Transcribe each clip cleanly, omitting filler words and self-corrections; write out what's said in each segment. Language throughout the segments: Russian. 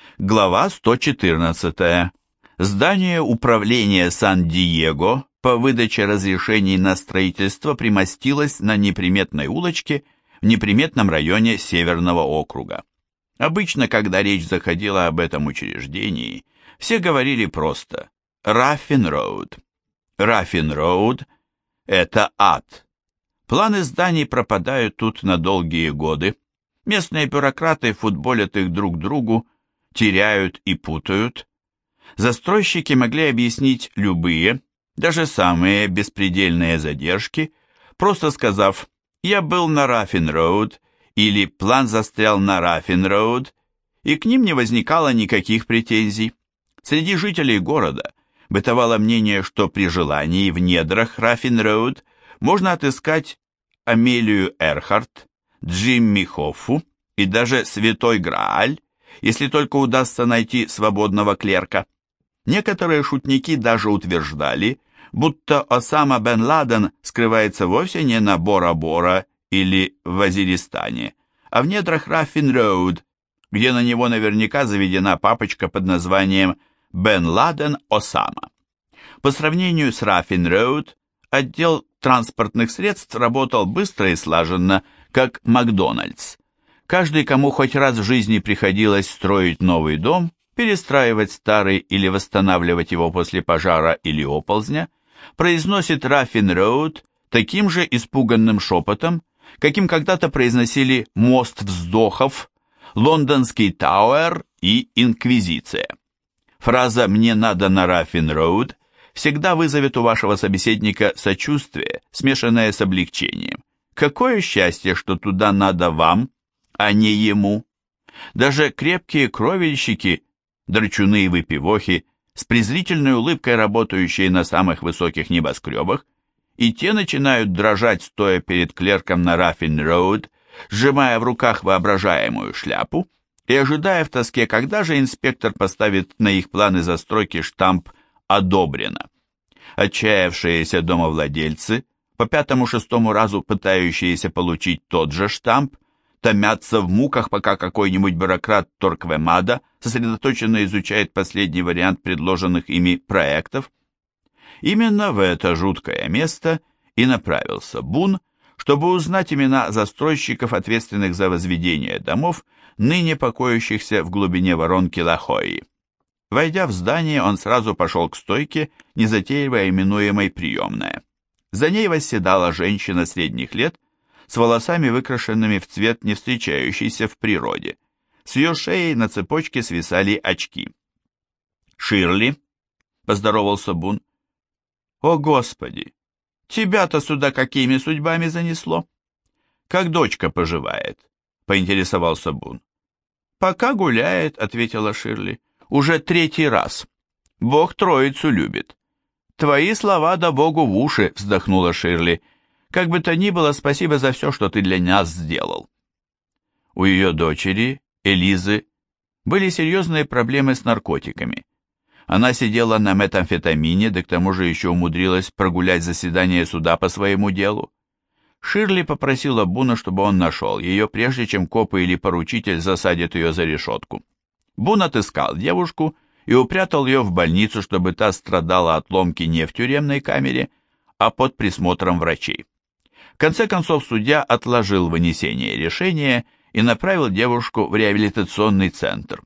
Глава 114. Здание управления Сан-Диего по выдаче разрешений на строительство примостилось на неприметной улочке в неприметном районе Северного округа. Обычно, когда речь заходила об этом учреждении, все говорили просто «Раффин-Роуд». Раффин-Роуд – это ад. Планы зданий пропадают тут на долгие годы. Местные бюрократы футболят их друг другу, теряют и путают. Застройщики могли объяснить любые, даже самые беспредельные задержки, просто сказав «Я был на Раффин-Роуд» или «План застрял на Раффин-Роуд», и к ним не возникало никаких претензий. Среди жителей города бытовало мнение, что при желании в недрах Раффин-Роуд можно отыскать Амелию Эрхарт, Джимми Хоффу и даже Святой Грааль, если только удастся найти свободного клерка. Некоторые шутники даже утверждали, будто Осама бен Ладен скрывается вовсе не на Бора-Бора или в Вазиристане, а в недрах Раффин-Роуд, где на него наверняка заведена папочка под названием «Бен Ладен Осама». По сравнению с Раффин-Роуд, отдел транспортных средств работал быстро и слаженно, как Макдональдс. Каждый, кому хоть раз в жизни приходилось строить новый дом, перестраивать старый или восстанавливать его после пожара или оползня, произносит Раффин-Роуд таким же испуганным шепотом, каким когда-то произносили «Мост вздохов», «Лондонский Тауэр» и «Инквизиция». Фраза «мне надо на Раффин-Роуд» всегда вызовет у вашего собеседника сочувствие, смешанное с облегчением. Какое счастье, что туда надо вам, а не ему. Даже крепкие кровельщики, драчуны и выпивохи, с презрительной улыбкой работающие на самых высоких небоскребах, и те начинают дрожать, стоя перед клерком на Раффин-Роуд, сжимая в руках воображаемую шляпу и ожидая в тоске, когда же инспектор поставит на их планы застройки штамп «Одобрено». Отчаявшиеся домовладельцы, по пятому-шестому разу пытающиеся получить тот же штамп, томятся в муках, пока какой-нибудь бюрократ Торквемада сосредоточенно изучает последний вариант предложенных ими проектов. Именно в это жуткое место и направился Бун, чтобы узнать имена застройщиков, ответственных за возведение домов, ныне покоящихся в глубине воронки Лахои. Войдя в здание, он сразу пошел к стойке, незатейливо именуемой «приемная». За ней восседала женщина средних лет, с волосами, выкрашенными в цвет, не встречающийся в природе. С ее шеей на цепочке свисали очки. «Ширли», — поздоровался Бун. «О, Господи! Тебя-то сюда какими судьбами занесло?» «Как дочка поживает?» — поинтересовался Бун. «Пока гуляет», — ответила Ширли. «Уже третий раз. Бог троицу любит». «Твои слова да Богу в уши», — вздохнула Ширли. «Как бы то ни было, спасибо за все, что ты для нас сделал». У ее дочери, Элизы, были серьезные проблемы с наркотиками. Она сидела на метамфетамине, да к тому же еще умудрилась прогулять заседание суда по своему делу. Ширли попросила Буна, чтобы он нашел ее, прежде чем копы или поручитель засадят ее за решетку. Бун отыскал девушку и упрятал ее в больницу, чтобы та страдала от ломки не в тюремной камере, а под присмотром врачей. В конце концов судья отложил вынесение решения и направил девушку в реабилитационный центр.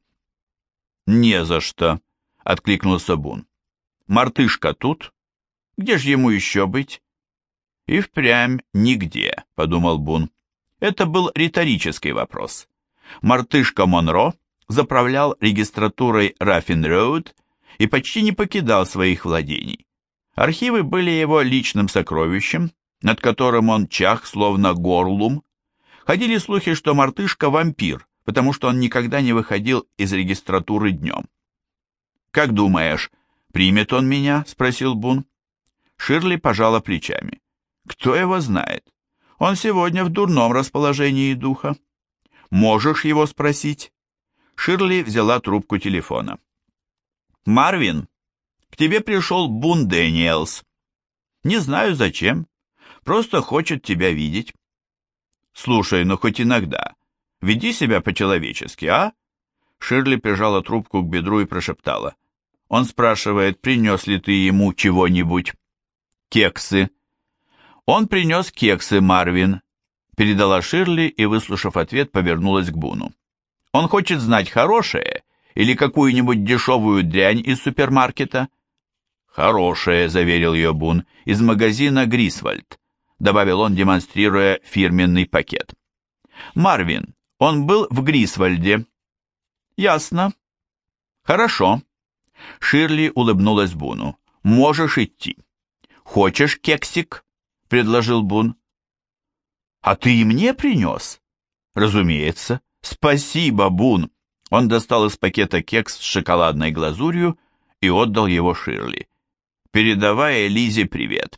«Не за что», — откликнулся Бун. «Мартышка тут? Где же ему еще быть?» «И впрямь нигде», — подумал Бун. Это был риторический вопрос. Мартышка Монро заправлял регистратурой Раффин-Роуд и почти не покидал своих владений. Архивы были его личным сокровищем, над которым он чах, словно горлум. Ходили слухи, что мартышка вампир, потому что он никогда не выходил из регистратуры днем. «Как думаешь, примет он меня?» — спросил Бун. Ширли пожала плечами. «Кто его знает? Он сегодня в дурном расположении духа. Можешь его спросить?» Ширли взяла трубку телефона. «Марвин, к тебе пришел Бун Дэниелс. Не знаю зачем, просто хочет тебя видеть». «Слушай, ну хоть иногда, веди себя по-человечески, а?» Ширли прижала трубку к бедру и прошептала. Он спрашивает, принес ли ты ему чего-нибудь. Кексы. Он принес кексы, Марвин, передала Ширли и, выслушав ответ, повернулась к Буну. Он хочет знать, хорошее или какую-нибудь дешевую дрянь из супермаркета? Хорошее, заверил ее Бун, из магазина Грисвальд, добавил он, демонстрируя фирменный пакет. Марвин, он был в Грисвальде. Ясно. Хорошо. Ширли улыбнулась Буну. Можешь идти. Хочешь кексик? Предложил Бун. А ты и мне принес? Разумеется. Спасибо, Бун. Он достал из пакета кекс с шоколадной глазурью и отдал его Ширли. Передавая Лизе привет.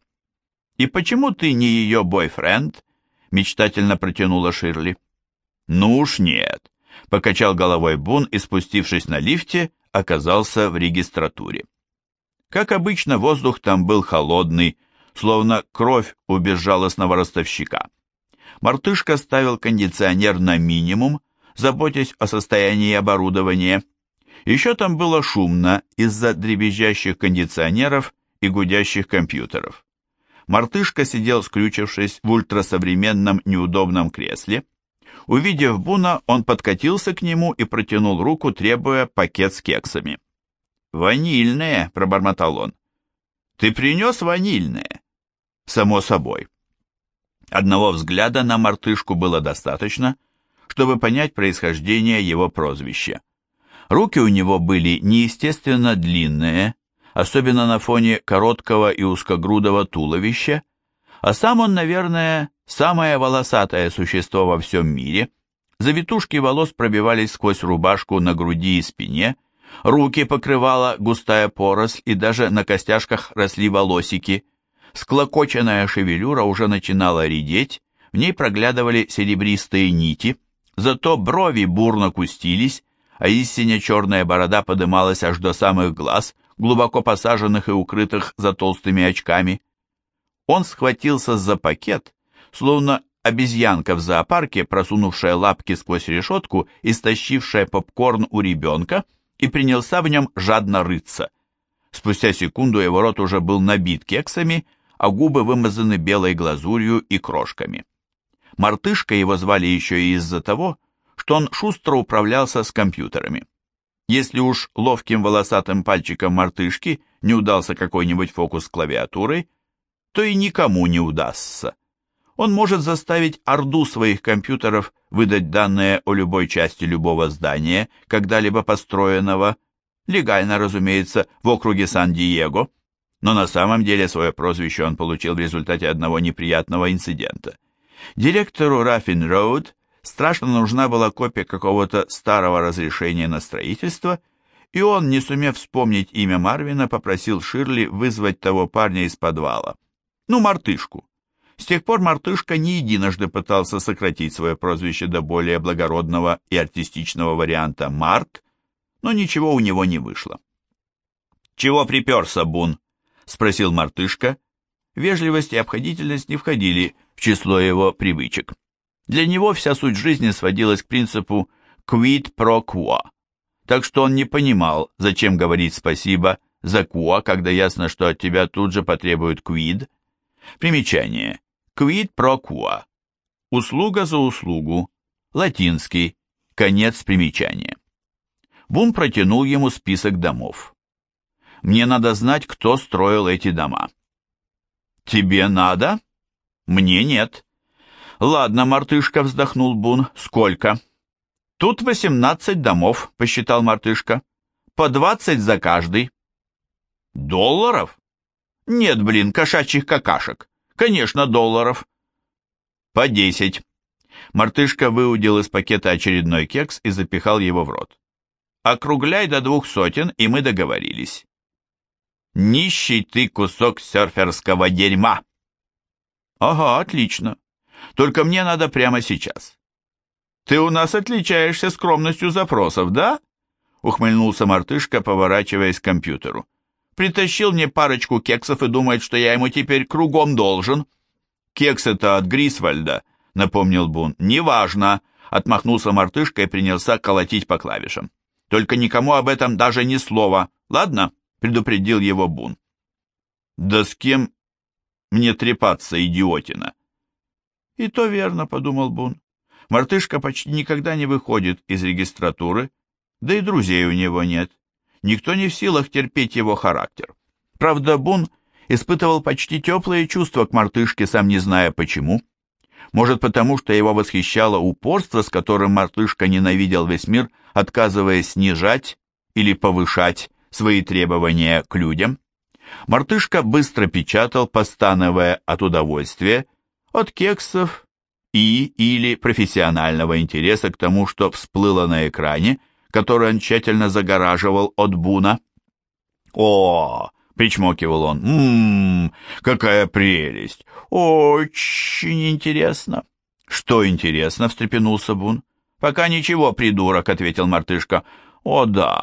И почему ты не ее бойфренд? Мечтательно протянула Ширли. Ну уж нет. Покачал головой Бун и, спустившись на лифте, оказался в регистратуре. Как обычно, воздух там был холодный, словно кровь у безжалостного ростовщика. Мартышка ставил кондиционер на минимум, заботясь о состоянии оборудования. Еще там было шумно из-за дребезжащих кондиционеров и гудящих компьютеров. Мартышка сидел, скрючившись в ультрасовременном неудобном кресле. Увидев Буна, он подкатился к нему и протянул руку, требуя пакет с кексами. «Ванильные», — пробормотал он. «Ты принес ванильные?» «Само собой». Одного взгляда на мартышку было достаточно, чтобы понять происхождение его прозвища. Руки у него были неестественно длинные, особенно на фоне короткого и узкогрудого туловища, а сам он, наверное, самое волосатое существо во всем мире. Завитушки волос пробивались сквозь рубашку на груди и спине, руки покрывала густая поросль, и даже на костяшках росли волосики. Склокоченная шевелюра уже начинала редеть, в ней проглядывали серебристые нити, зато брови бурно кустились, а истинно черная борода подымалась аж до самых глаз, глубоко посаженных и укрытых за толстыми очками. Он схватился за пакет, словно обезьянка в зоопарке, просунувшая лапки сквозь решетку и стащившая попкорн у ребенка, и принялся в нем жадно рыться. Спустя секунду его рот уже был набит кексами, а губы вымазаны белой глазурью и крошками. Мартышка его звали еще и из-за того, что он шустро управлялся с компьютерами. Если уж ловким волосатым пальчиком мартышки не удался какой-нибудь фокус с клавиатурой, то и никому не удастся. Он может заставить орду своих компьютеров выдать данные о любой части любого здания, когда-либо построенного, легально, разумеется, в округе Сан-Диего, но на самом деле свое прозвище он получил в результате одного неприятного инцидента. Директору Raffin Road страшно нужна была копия какого-то старого разрешения на строительство, и он, не сумев вспомнить имя Марвина, попросил Ширли вызвать того парня из подвала. Ну, мартышку. С тех пор мартышка не единожды пытался сократить свое прозвище до более благородного и артистичного варианта Марк, но ничего у него не вышло. «Чего приперся, Бун?» — спросил мартышка. Вежливость и обходительность не входили в число его привычек. Для него вся суть жизни сводилась к принципу «quid pro quo», так что он не понимал, зачем говорить спасибо за quo, когда ясно, что от тебя тут же потребуют quid. Примечание. Quid pro quo. Услуга за услугу. Латинский. Конец примечания. Бун протянул ему список домов. «Мне надо знать, кто строил эти дома». «Тебе надо? Мне нет». «Ладно, мартышка», — вздохнул Бун. «Сколько?» «Тут 18 домов», — посчитал мартышка. «По 20 за каждый». «Долларов?» «Нет, блин, кошачьих какашек. Конечно, долларов». «По 10». Мартышка выудил из пакета очередной кекс и запихал его в рот. «Округляй до 200, и мы договорились». «Нищий ты кусок серферского дерьма». «Ага, отлично. Только мне надо прямо сейчас». «Ты у нас отличаешься скромностью запросов, да?» Ухмыльнулся мартышка, поворачиваясь к компьютеру. «Притащил мне парочку кексов и думает, что я ему теперь кругом должен». «Кексы-то от Грисвальда», — напомнил Бун. «Неважно», — отмахнулся мартышка и принялся колотить по клавишам. Только никому об этом даже ни слова. Ладно?» — предупредил его Бун. «Да с кем мне трепаться, идиотина?» «И то верно», — подумал Бун. «Мартышка почти никогда не выходит из регистратуры, да и друзей у него нет. Никто не в силах терпеть его характер». Правда, Бун испытывал почти теплые чувства к мартышке, сам не зная почему. Может, потому что его восхищало упорство, с которым мартышка ненавидел весь мир, отказываясь снижать или повышать свои требования к людям. Мартышка быстро печатал, постановая от удовольствия, от кексов или профессионального интереса к тому, что всплыло на экране, который он тщательно загораживал от Буна. «О!» — причмокивал он. Какая прелесть! Очень интересно!» «Что интересно?» — встрепенулся Бун. «Пока ничего, придурок», — ответил мартышка. «О да!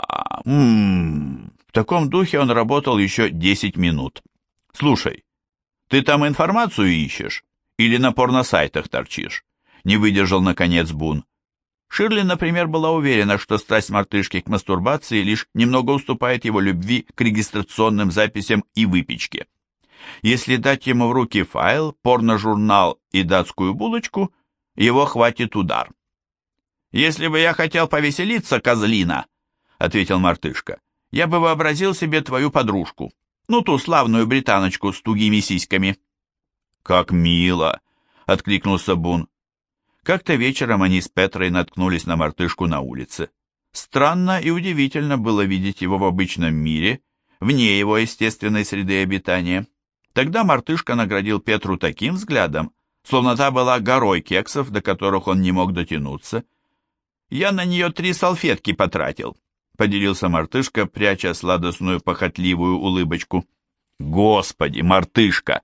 В таком духе он работал еще 10 минут. «Слушай, ты там информацию ищешь? Или на порносайтах торчишь?» Не выдержал, наконец, Бун. Ширли, например, была уверена, что страсть мартышки к мастурбации лишь немного уступает его любви к регистрационным записям и выпечке. Если дать ему в руки файл, порножурнал и датскую булочку, его хватит удар. «Если бы я хотел повеселиться, козлина», — ответил мартышка, — «я бы вообразил себе твою подружку, ну ту славную британочку с тугими сиськами». «Как мило», — откликнулся Бун. Как-то вечером они с Петрой наткнулись на мартышку на улице. Странно и удивительно было видеть его в обычном мире, вне его естественной среды обитания. Тогда мартышка наградил Петру таким взглядом, словно та была горой кексов, до которых он не мог дотянуться. «Я на нее 3 салфетки потратил», — поделился мартышка, пряча сладостную похотливую улыбочку. «Господи, мартышка!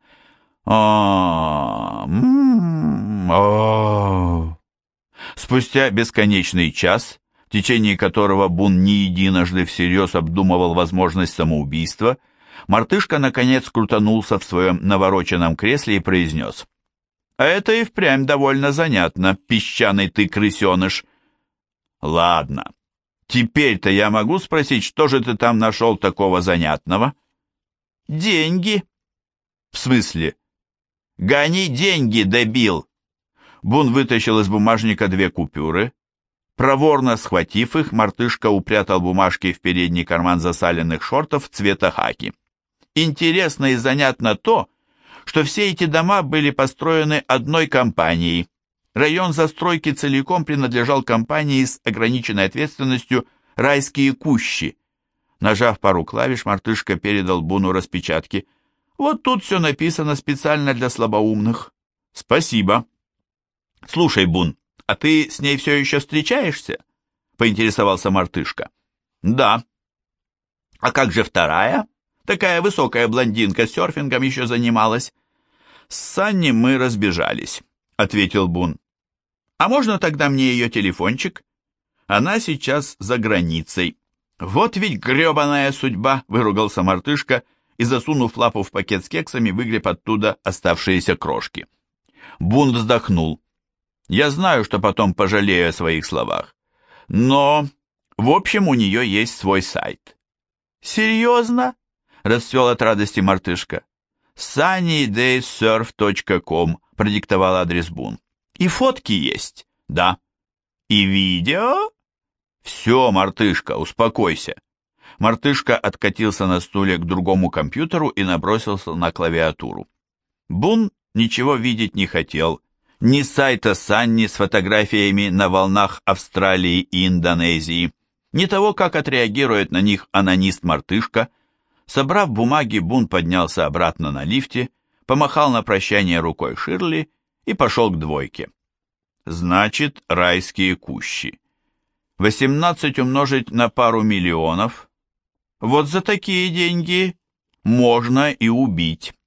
Спустя бесконечный час, в течение которого Бун не единожды всерьез обдумывал возможность самоубийства, мартышка наконец крутанулся в своем навороченном кресле и произнес: «А это и впрямь довольно занятно, песчаный ты крысеныш». «Ладно, теперь-то я могу спросить, что же ты там нашел такого занятного?» «Деньги». «В смысле?» «Гони деньги, дебил!» Бун вытащил из бумажника 2 купюры. Проворно схватив их, мартышка упрятал бумажки в передний карман засаленных шортов цвета хаки. Интересно и занятно то, что все эти дома были построены одной компанией. Район застройки целиком принадлежал компании с ограниченной ответственностью «Райские кущи». Нажав пару клавиш, мартышка передал Буну распечатки. «Вот тут все написано специально для слабоумных». «Спасибо». «Слушай, Бун, а ты с ней все еще встречаешься?» — поинтересовался мартышка. «Да». «А как же вторая? Такая высокая блондинка с серфингом еще занималась». «С Санни мы разбежались», — ответил Бун. «А можно тогда мне ее телефончик?» «Она сейчас за границей». «Вот ведь гребаная судьба!» — выругался мартышка и, засунув лапу в пакет с кексами, выгреб оттуда оставшиеся крошки. Бун вздохнул. «Я знаю, что потом пожалею о своих словах, но, в общем, у нее есть свой сайт». «Серьезно?» — расцвел от радости мартышка. sunnydayssurf.com — продиктовал адрес Бун. «И фотки есть?» «Да». «И видео?» «Все, мартышка, успокойся». Мартышка откатился на стуле к другому компьютеру и набросился на клавиатуру. Бун ничего видеть не хотел. Ни сайта Санни с фотографиями на волнах Австралии и Индонезии, ни того, как отреагирует на них анонист-мартышка. Собрав бумаги, Бун поднялся обратно на лифте, помахал на прощание рукой Ширли и пошел к двойке. Значит, райские кущи. 18 умножить на пару миллионов. Вот за такие деньги можно и убить.